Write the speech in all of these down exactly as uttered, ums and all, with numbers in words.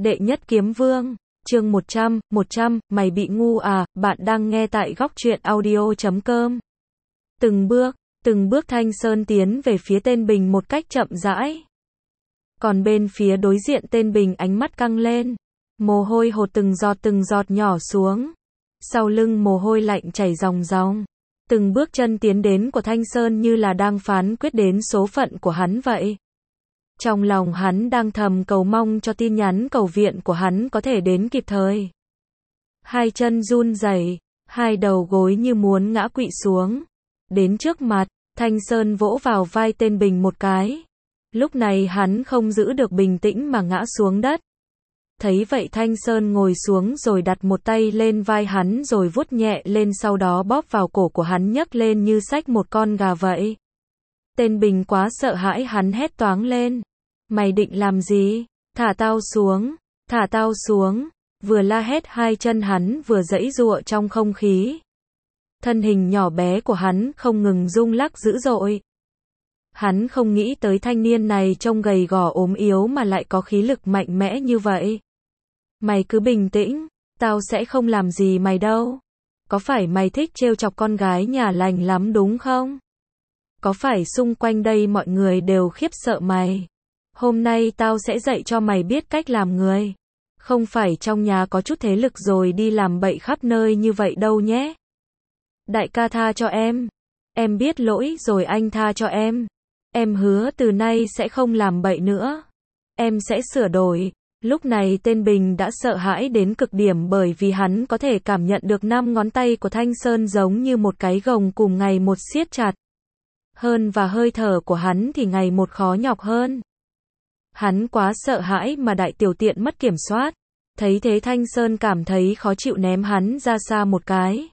Đệ nhất kiếm vương, chương một trăm, một trăm, mày bị ngu à, bạn đang nghe tại góc truyện audio chấm com. Từng bước, từng bước Thanh Sơn tiến về phía tên Bình một cách chậm rãi. Còn bên phía đối diện tên Bình ánh mắt căng lên, mồ hôi hột từng giọt từng giọt nhỏ xuống. Sau lưng mồ hôi lạnh chảy ròng ròng. Từng bước chân tiến đến của Thanh Sơn như là đang phán quyết đến số phận của hắn vậy. Trong lòng hắn đang thầm cầu mong cho tin nhắn cầu viện của hắn có thể đến kịp thời. Hai chân run rẩy, hai đầu gối như muốn ngã quỵ xuống. Đến trước mặt, Thanh Sơn vỗ vào vai tên Bình một cái. Lúc này hắn không giữ được bình tĩnh mà ngã xuống đất. Thấy vậy Thanh Sơn ngồi xuống rồi đặt một tay lên vai hắn rồi vuốt nhẹ lên, sau đó bóp vào cổ của hắn nhấc lên như xách một con gà vậy. Tên Bình quá sợ hãi, hắn hét toáng lên. Mày định làm gì? Thả tao xuống, thả tao xuống. Vừa la hét hai chân hắn vừa giãy giụa trong không khí. Thân hình nhỏ bé của hắn không ngừng rung lắc dữ dội. Hắn không nghĩ tới thanh niên này trông gầy gò ốm yếu mà lại có khí lực mạnh mẽ như vậy. Mày cứ bình tĩnh, tao sẽ không làm gì mày đâu. Có phải mày thích trêu chọc con gái nhà lành lắm đúng không? Có phải xung quanh đây mọi người đều khiếp sợ mày? Hôm nay tao sẽ dạy cho mày biết cách làm người. Không phải trong nhà có chút thế lực rồi đi làm bậy khắp nơi như vậy đâu nhé. Đại ca tha cho em. Em biết lỗi rồi, anh tha cho em. Em hứa từ nay sẽ không làm bậy nữa. Em sẽ sửa đổi. Lúc này tên Bình đã sợ hãi đến cực điểm bởi vì hắn có thể cảm nhận được năm ngón tay của Thanh Sơn giống như một cái gồng cùng ngày một siết chặt. Hơn và hơi thở của hắn thì ngày một khó nhọc hơn. Hắn quá sợ hãi mà đại tiểu tiện mất kiểm soát. Thấy thế Thanh Sơn cảm thấy khó chịu ném hắn ra xa một cái.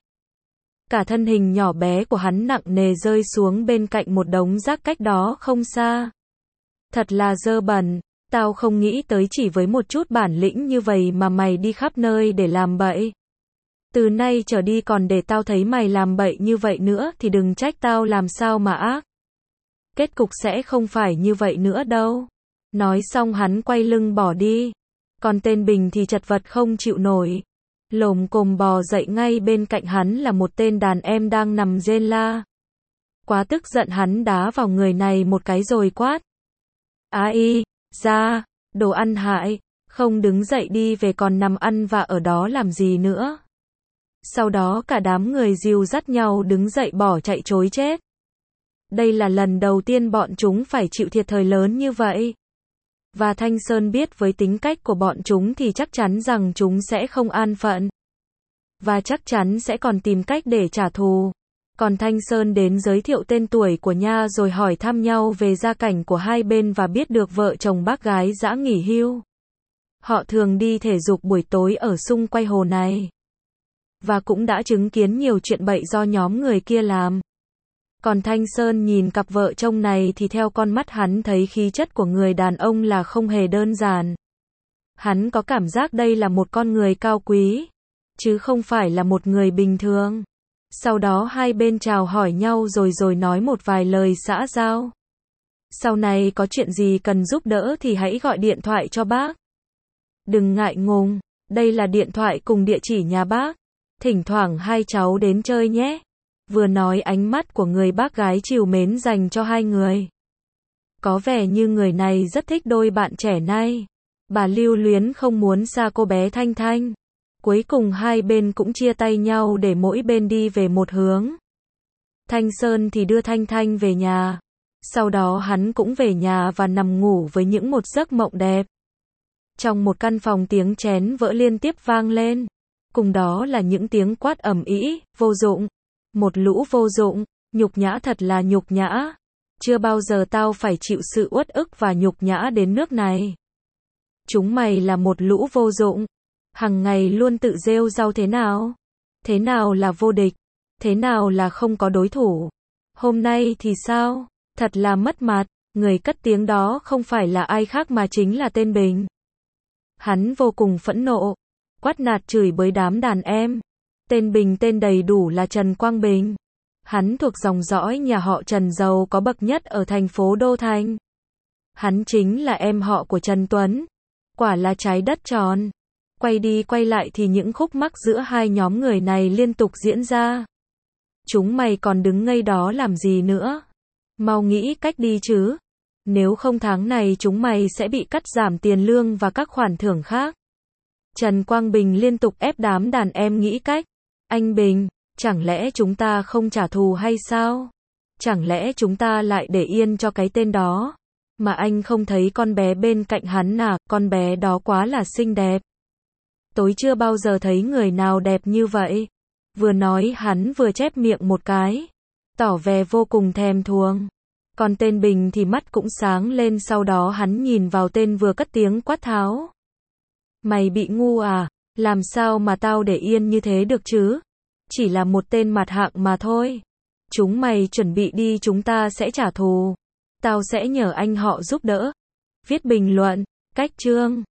Cả thân hình nhỏ bé của hắn nặng nề rơi xuống bên cạnh một đống rác cách đó không xa. Thật là dơ bẩn, tao không nghĩ tới chỉ với một chút bản lĩnh như vậy mà mày đi khắp nơi để làm bậy. Từ nay trở đi còn để tao thấy mày làm bậy như vậy nữa thì đừng trách tao làm sao mà ác. Kết cục sẽ không phải như vậy nữa đâu. Nói xong hắn quay lưng bỏ đi. Còn tên Bình thì chật vật không chịu nổi. Lồm cồm bò dậy, ngay bên cạnh hắn là một tên đàn em đang nằm rên la. Quá tức giận hắn đá vào người này một cái rồi quát. Á y, ra, đồ ăn hại, không đứng dậy đi về còn nằm ăn vạ ở đó làm gì nữa. Sau đó cả đám người dìu dắt nhau đứng dậy bỏ chạy trối chết. Đây là lần đầu tiên bọn chúng phải chịu thiệt thòi lớn như vậy. Và Thanh Sơn biết với tính cách của bọn chúng thì chắc chắn rằng chúng sẽ không an phận. Và chắc chắn sẽ còn tìm cách để trả thù. Còn Thanh Sơn đến giới thiệu tên tuổi của Nha rồi hỏi thăm nhau về gia cảnh của hai bên và biết được vợ chồng bác gái đã nghỉ hưu. Họ thường đi thể dục buổi tối ở xung quanh hồ này. Và cũng đã chứng kiến nhiều chuyện bậy do nhóm người kia làm. Còn Thanh Sơn nhìn cặp vợ chồng này thì theo con mắt hắn thấy khí chất của người đàn ông là không hề đơn giản. Hắn có cảm giác đây là một con người cao quý, chứ không phải là một người bình thường. Sau đó hai bên chào hỏi nhau rồi rồi nói một vài lời xã giao. Sau này có chuyện gì cần giúp đỡ thì hãy gọi điện thoại cho bác. Đừng ngại ngùng, đây là điện thoại cùng địa chỉ nhà bác. Thỉnh thoảng hai cháu đến chơi nhé. Vừa nói ánh mắt của người bác gái trìu mến dành cho hai người. Có vẻ như người này rất thích đôi bạn trẻ này. Bà lưu luyến không muốn xa cô bé Thanh Thanh. Cuối cùng hai bên cũng chia tay nhau để mỗi bên đi về một hướng. Thanh Sơn thì đưa Thanh Thanh về nhà. Sau đó hắn cũng về nhà và nằm ngủ với những một giấc mộng đẹp. Trong một căn phòng tiếng chén vỡ liên tiếp vang lên. Cùng đó là những tiếng quát ầm ĩ, vô dụng. Một lũ vô dụng, nhục nhã, thật là nhục nhã. Chưa bao giờ tao phải chịu sự uất ức và nhục nhã đến nước này. Chúng mày là một lũ vô dụng. Hằng ngày luôn tự rêu rao thế nào? Thế nào là vô địch? Thế nào là không có đối thủ? Hôm nay thì sao? Thật là mất mặt. Người cất tiếng đó không phải là ai khác mà chính là tên Bình. Hắn vô cùng phẫn nộ, quát nạt chửi bới đám đàn em. Tên Bình tên đầy đủ là Trần Quang Bình. Hắn thuộc dòng dõi nhà họ Trần giàu có bậc nhất ở thành phố Đô Thành. Hắn chính là em họ của Trần Tuấn. Quả là trái đất tròn. Quay đi quay lại thì những khúc mắc giữa hai nhóm người này liên tục diễn ra. Chúng mày còn đứng ngây đó làm gì nữa? Mau nghĩ cách đi chứ. Nếu không tháng này chúng mày sẽ bị cắt giảm tiền lương và các khoản thưởng khác. Trần Quang Bình liên tục ép đám đàn em nghĩ cách. Anh Bình, chẳng lẽ chúng ta không trả thù hay sao? Chẳng lẽ chúng ta lại để yên cho cái tên đó? Mà anh không thấy con bé bên cạnh hắn à, con bé đó quá là xinh đẹp. Tối chưa bao giờ thấy người nào đẹp như vậy. Vừa nói hắn vừa chép miệng một cái, tỏ vẻ vô cùng thèm thuồng. Còn tên Bình thì mắt cũng sáng lên, sau đó hắn nhìn vào tên vừa cất tiếng quát tháo. Mày bị ngu à? Làm sao mà tao để yên như thế được chứ? Chỉ là một tên mặt hạng mà thôi. Chúng mày chuẩn bị đi, chúng ta sẽ trả thù. Tao sẽ nhờ anh họ giúp đỡ. Viết bình luận, cách chương.